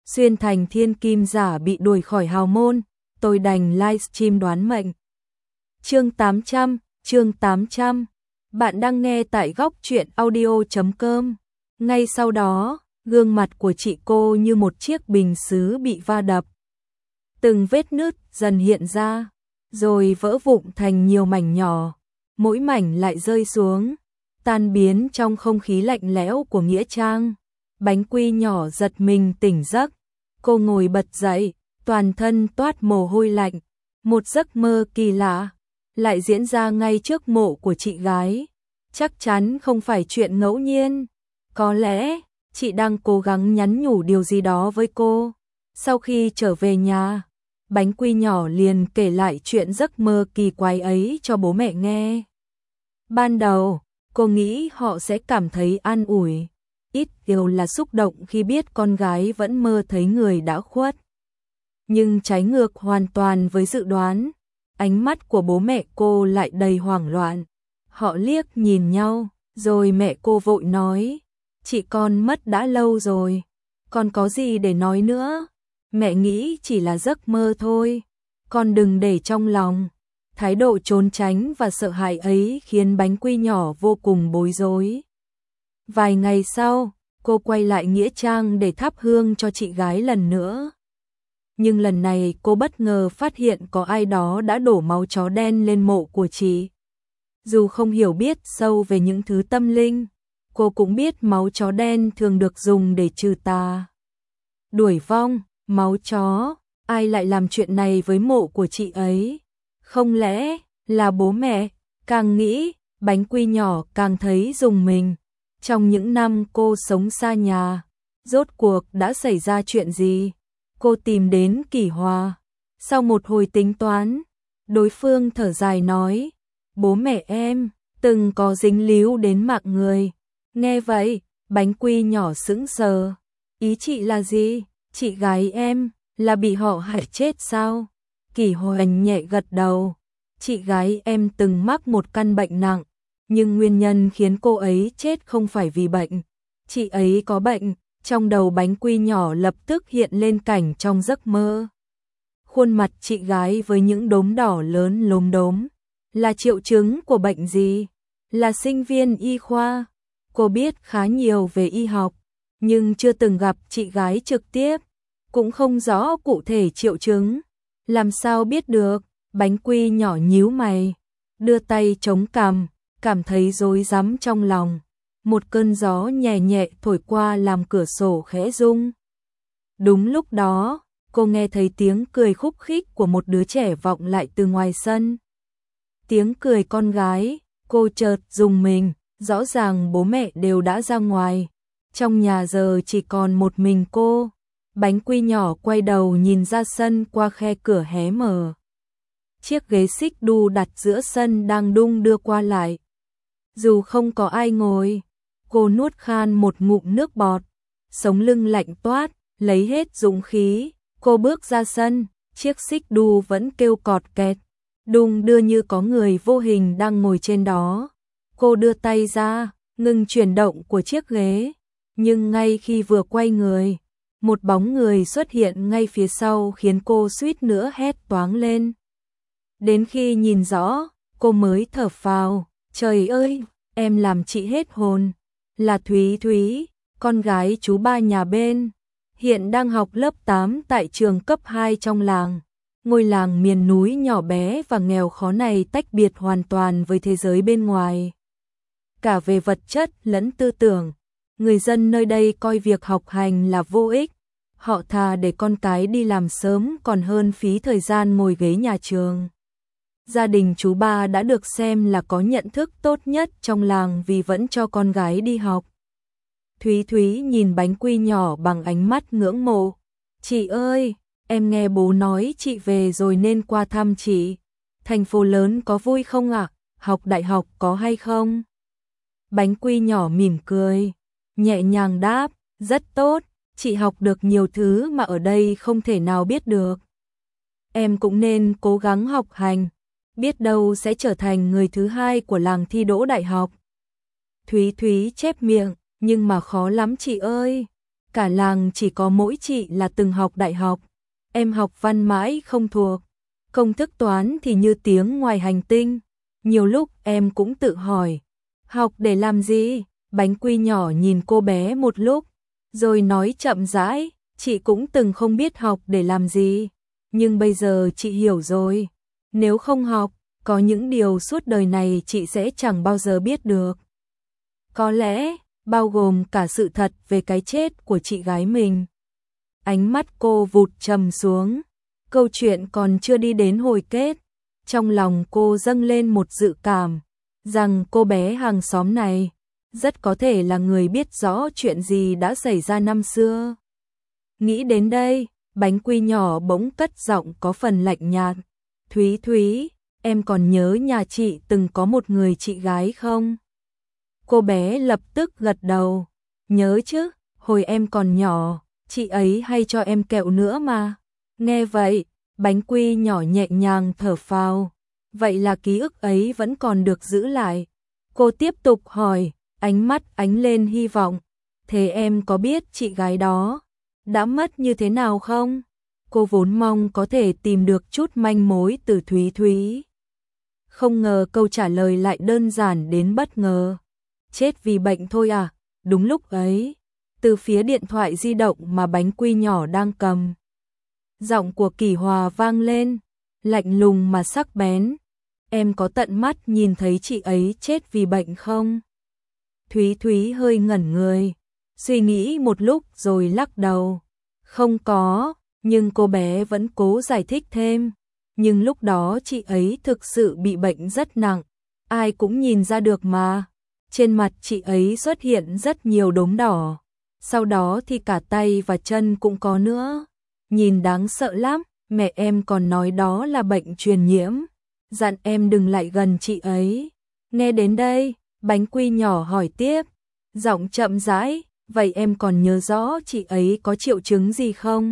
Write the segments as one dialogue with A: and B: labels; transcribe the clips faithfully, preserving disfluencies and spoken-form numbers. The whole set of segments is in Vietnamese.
A: xuyên thành thiên kim giả bị đuổi khỏi hào môn, tôi đành livestream đoán mệnh. Chương tám trăm, chương tám trăm. Bạn đang nghe tại góc truyện audio chấm com. Ngay sau đó, gương mặt của chị cô như một chiếc bình sứ bị va đập. Từng vết nứt dần hiện ra, rồi vỡ vụn thành nhiều mảnh nhỏ, mỗi mảnh lại rơi xuống, tan biến trong không khí lạnh lẽo của nghĩa trang. Bánh quy nhỏ giật mình tỉnh giấc, cô ngồi bật dậy, toàn thân toát mồ hôi lạnh, một giấc mơ kỳ lạ lại diễn ra ngay trước mộ của chị gái. Chắc chắn không phải chuyện ngẫu nhiên, có lẽ chị đang cố gắng nhắn nhủ điều gì đó với cô. Sau khi trở về nhà, Bánh quy nhỏ liền kể lại chuyện giấc mơ kỳ quái ấy cho bố mẹ nghe. Ban đầu, cô nghĩ họ sẽ cảm thấy an ủi, ít nhiều là xúc động khi biết con gái vẫn mơ thấy người đã khuất. Nhưng trái ngược hoàn toàn với dự đoán, ánh mắt của bố mẹ cô lại đầy hoảng loạn. Họ liếc nhìn nhau, rồi mẹ cô vội nói, chị con mất đã lâu rồi, còn có gì để nói nữa, mẹ nghĩ chỉ là giấc mơ thôi, con đừng để trong lòng. Thái độ trốn tránh và sợ hãi ấy khiến Bánh quy nhỏ vô cùng bối rối. Vài ngày sau, cô quay lại nghĩa trang để thắp hương cho chị gái lần nữa. Nhưng lần này cô bất ngờ phát hiện có ai đó đã đổ máu chó đen lên mộ của chị. Dù không hiểu biết sâu về những thứ tâm linh, cô cũng biết máu chó đen thường được dùng để trừ tà, đuổi vong. Máu chó, ai lại làm chuyện này với mộ của chị ấy? Không lẽ là bố mẹ? Càng nghĩ, Bánh quy nhỏ càng thấy rùng mình. Trong những năm cô sống xa nhà, rốt cuộc đã xảy ra chuyện gì? Cô tìm đến Kỷ Hòa. Sau một hồi tính toán, đối phương thở dài nói, bố mẹ em từng có dính líu đến mạng người. Nghe vậy, Bánh quy nhỏ sững sờ. Ý chị là gì? Chị gái em là bị họ hại chết sao? Kỷ Hòa nhẹ gật đầu. Chị gái em từng mắc một căn bệnh nặng, nhưng nguyên nhân khiến cô ấy chết không phải vì bệnh. Chị ấy có bệnh. Trong đầu Bánh quy nhỏ lập tức hiện lên cảnh trong giấc mơ. Khuôn mặt chị gái với những đốm đỏ lớn lốm đốm. Là triệu chứng của bệnh gì? Là sinh viên y khoa. Cô biết khá nhiều về y học, nhưng chưa từng gặp chị gái trực tiếp, cũng không rõ cụ thể triệu chứng. Làm sao biết được? Bánh quy nhỏ nhíu mày, đưa tay chống cằm, cảm thấy rối rắm trong lòng. Một cơn gió nhẹ nhẹ thổi qua làm cửa sổ khẽ rung. Đúng lúc đó, cô nghe thấy tiếng cười khúc khích của một đứa trẻ vọng lại từ ngoài sân. Tiếng cười con gái, cô chợt rùng mình, rõ ràng bố mẹ đều đã ra ngoài. Trong nhà giờ chỉ còn một mình cô. Bánh quy nhỏ quay đầu nhìn ra sân qua khe cửa hé mở. Chiếc ghế xích đu đặt giữa sân đang đung đưa qua lại. Dù không có ai ngồi, cô nuốt khan một ngụm nước bọt, sống lưng lạnh toát, lấy hết dũng khí, cô bước ra sân, chiếc xích đu vẫn kêu cọt kẹt, đung đưa như có người vô hình đang ngồi trên đó. Cô đưa tay ra, ngừng chuyển động của chiếc ghế, nhưng ngay khi vừa quay người, một bóng người xuất hiện ngay phía sau khiến cô suýt nữa hét toáng lên. Đến khi nhìn rõ, cô mới thở phào, trời ơi, em làm chị hết hồn. Là Thúy Thúy, con gái chú ba nhà bên, hiện đang học lớp tám tại trường cấp hai trong làng. Ngôi làng miền núi nhỏ bé và nghèo khó này tách biệt hoàn toàn với thế giới bên ngoài. Cả về vật chất lẫn tư tưởng, người dân nơi đây coi việc học hành là vô ích. Họ thà để con cái đi làm sớm còn hơn phí thời gian ngồi ghế nhà trường. Gia đình chú ba đã được xem là có nhận thức tốt nhất trong làng vì vẫn cho con gái đi học. Thúy Thúy nhìn Bánh quy nhỏ bằng ánh mắt ngưỡng mộ. Chị ơi, em nghe bố nói chị về rồi nên qua thăm chị. Thành phố lớn có vui không ạ? Học đại học có hay không? Bánh quy nhỏ mỉm cười, nhẹ nhàng đáp, rất tốt, chị học được nhiều thứ mà ở đây không thể nào biết được. Em cũng nên cố gắng học hành, biết đâu sẽ trở thành người thứ hai của làng thi đỗ đại học. Thúy Thúy chép miệng, nhưng mà khó lắm chị ơi. cả làng chỉ có mỗi chị là từng học đại học. Em học văn mãi không thuộc, công thức toán thì như tiếng ngoài hành tinh. Nhiều lúc em cũng tự hỏi, học để làm gì? Bánh quy nhỏ nhìn cô bé một lúc, rồi nói chậm rãi, chị cũng từng không biết học để làm gì, nhưng bây giờ chị hiểu rồi. Nếu không học, có những điều suốt đời này chị sẽ chẳng bao giờ biết được. Có lẽ, bao gồm cả sự thật về cái chết của chị gái mình. Ánh mắt cô vụt trầm xuống, câu chuyện còn chưa đi đến hồi kết. Trong lòng cô dâng lên một dự cảm, rằng cô bé hàng xóm này rất có thể là người biết rõ chuyện gì đã xảy ra năm xưa. Nghĩ đến đây, bánh quy nhỏ bỗng cất giọng có phần lạnh nhạt. Thúy Thúy, em còn nhớ nhà chị từng có một người chị gái không? Cô bé lập tức gật đầu. Nhớ chứ, hồi em còn nhỏ, chị ấy hay cho em kẹo nữa mà. Nghe vậy, bánh quy nhỏ nhẹ nhàng thở phào. Vậy là ký ức ấy vẫn còn được giữ lại. Cô tiếp tục hỏi, ánh mắt ánh lên hy vọng. Thế em có biết chị gái đó đã mất như thế nào không? Cô vốn mong có thể tìm được chút manh mối từ Thúy Thúy. Không ngờ câu trả lời lại đơn giản đến bất ngờ. Chết vì bệnh thôi à? Đúng lúc ấy, từ phía điện thoại di động mà bánh quy nhỏ đang cầm, giọng của Kỳ Hòa vang lên, lạnh lùng mà sắc bén. Em có tận mắt nhìn thấy chị ấy chết vì bệnh không? Thúy Thúy hơi ngẩn người, suy nghĩ một lúc rồi lắc đầu. Không có, nhưng cô bé vẫn cố giải thích thêm. Nhưng lúc đó chị ấy thực sự bị bệnh rất nặng, ai cũng nhìn ra được mà. Trên mặt chị ấy xuất hiện rất nhiều đốm đỏ, sau đó thì cả tay và chân cũng có nữa. Nhìn đáng sợ lắm, mẹ em còn nói đó là bệnh truyền nhiễm, dặn em đừng lại gần chị ấy. Nghe đến đây, bánh quy nhỏ hỏi tiếp, giọng chậm rãi, vậy em còn nhớ rõ chị ấy có triệu chứng gì không?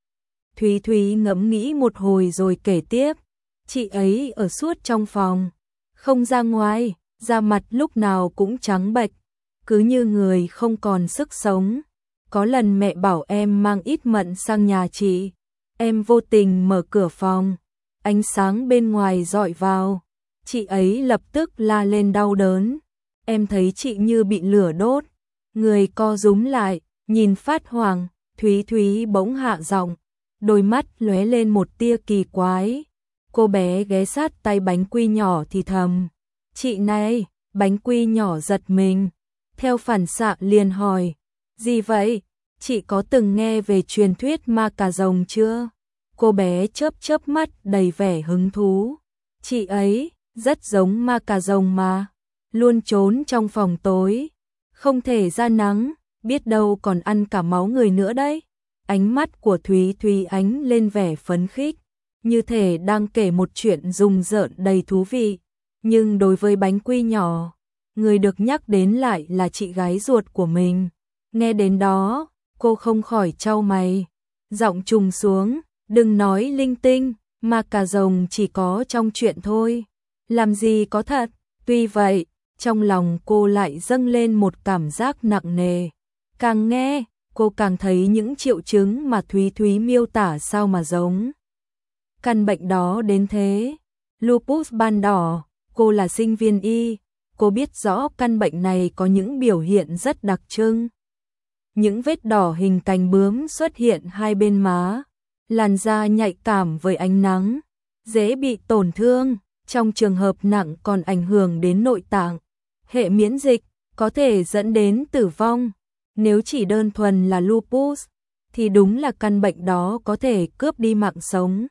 A: Thúy Thúy ngẫm nghĩ một hồi rồi kể tiếp, chị ấy ở suốt trong phòng, không ra ngoài, da mặt lúc nào cũng trắng bệch, cứ như người không còn sức sống. Có lần mẹ bảo em mang ít mận sang nhà chị, em vô tình mở cửa phòng, ánh sáng bên ngoài dọi vào, chị ấy lập tức la lên đau đớn. Em thấy chị như bị lửa đốt, người co rúm lại, nhìn phát hoảng. Thúy Thúy bỗng hạ giọng, đôi mắt lóe lên một tia kỳ quái. Cô bé ghé sát tay bánh quy nhỏ thì thầm, chị này. Bánh quy nhỏ giật mình, theo phản xạ liền hỏi, gì vậy? Chị có từng nghe về truyền thuyết ma cà rồng chưa? Cô bé chớp chớp mắt đầy vẻ hứng thú. Chị ấy rất giống ma cà rồng mà, luôn trốn trong phòng tối, không thể ra nắng, biết đâu còn ăn cả máu người nữa đấy. Ánh mắt của Thúy Thúy ánh lên vẻ phấn khích, như thể đang kể một chuyện rùng rợn đầy thú vị. Nhưng đối với bánh quy nhỏ, người được nhắc đến lại là chị gái ruột của mình. Nghe đến đó, cô không khỏi chau mày, giọng trùng xuống, đừng nói linh tinh, ma cà rồng chỉ có trong chuyện thôi, làm gì có thật. Tuy vậy, trong lòng cô lại dâng lên một cảm giác nặng nề. Càng nghe, cô càng thấy những triệu chứng mà Thúy Thúy miêu tả sao mà giống căn bệnh đó đến thế. Lupus ban đỏ. Cô là sinh viên y, cô biết rõ căn bệnh này có những biểu hiện rất đặc trưng. Những vết đỏ hình cánh bướm xuất hiện hai bên má, làn da nhạy cảm với ánh nắng, dễ bị tổn thương, trong trường hợp nặng còn ảnh hưởng đến nội tạng, hệ miễn dịch, có thể dẫn đến tử vong. Nếu chỉ đơn thuần là lupus, thì đúng là căn bệnh đó có thể cướp đi mạng sống.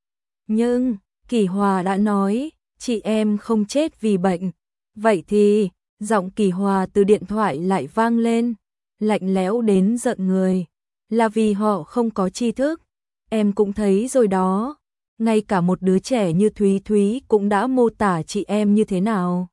A: Nhưng, Kỳ Hòa đã nói, chị em không chết vì bệnh. Vậy thì, giọng Kỳ Hòa từ điện thoại lại vang lên, lạnh lẽo đến giận người. Là vì họ không có tri thức. Em cũng thấy rồi đó. Ngay cả một đứa trẻ như Thúy Thúy cũng đã mô tả chị em như thế nào.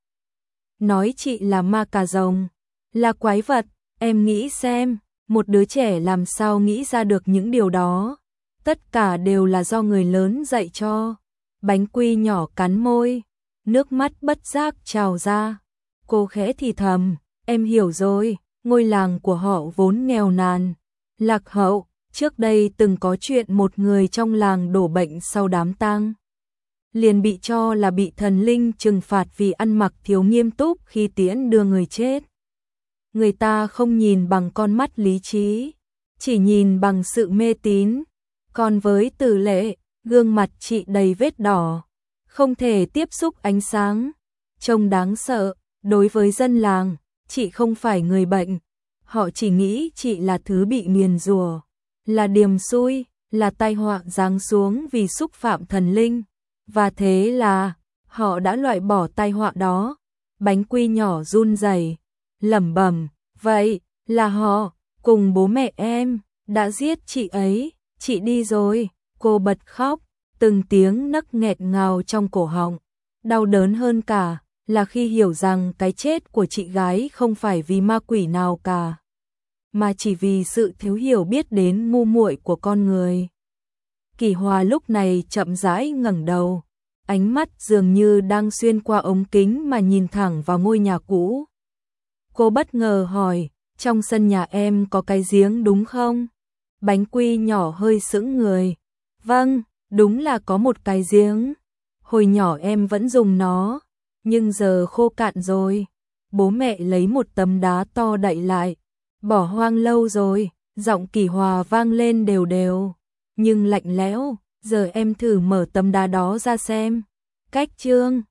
A: Nói chị là ma cà rồng, là quái vật. Em nghĩ xem, một đứa trẻ làm sao nghĩ ra được những điều đó. Tất cả đều là do người lớn dạy cho. Bánh quy nhỏ cắn môi, nước mắt bất giác trào ra. Cô khẽ thì thầm, em hiểu rồi, ngôi làng của họ vốn nghèo nàn, Lạc hậu, trước đây từng có chuyện một người trong làng đổ bệnh sau đám tang. Liền bị cho là bị thần linh trừng phạt vì ăn mặc thiếu nghiêm túc khi tiễn đưa người chết. Người ta không nhìn bằng con mắt lý trí, chỉ nhìn bằng sự mê tín. Còn với Từ Lệ, gương mặt chị đầy vết đỏ, không thể tiếp xúc ánh sáng, trông đáng sợ. Đối với dân làng, chị không phải người bệnh, họ chỉ nghĩ chị là thứ bị nguyền rủa, là điềm xui, là tai họa giáng xuống vì xúc phạm thần linh. Và thế là, họ đã loại bỏ tai họa đó. Bánh quy nhỏ run rẩy, lẩm bẩm, vậy là họ, cùng bố mẹ em, đã giết chị ấy, chị đi rồi. Cô bật khóc, từng tiếng nấc nghẹt ngào trong cổ họng. Đau đớn hơn cả là khi hiểu rằng cái chết của chị gái không phải vì ma quỷ nào cả, mà chỉ vì sự thiếu hiểu biết đến ngu muội của con người. Kỳ Hòa lúc này chậm rãi ngẩng đầu, ánh mắt dường như đang xuyên qua ống kính mà nhìn thẳng vào ngôi nhà cũ. Cô bất ngờ hỏi, trong sân nhà em có cái giếng đúng không? Bánh quy nhỏ hơi sững người. Vâng, đúng là có một cái giếng. Hồi nhỏ em vẫn dùng nó, nhưng giờ khô cạn rồi. Bố mẹ lấy một tấm đá to đậy lại, bỏ hoang lâu rồi. Giọng Kỳ Hòa vang lên đều đều, nhưng lạnh lẽo. Giờ em thử mở tấm đá đó ra xem. Cách chương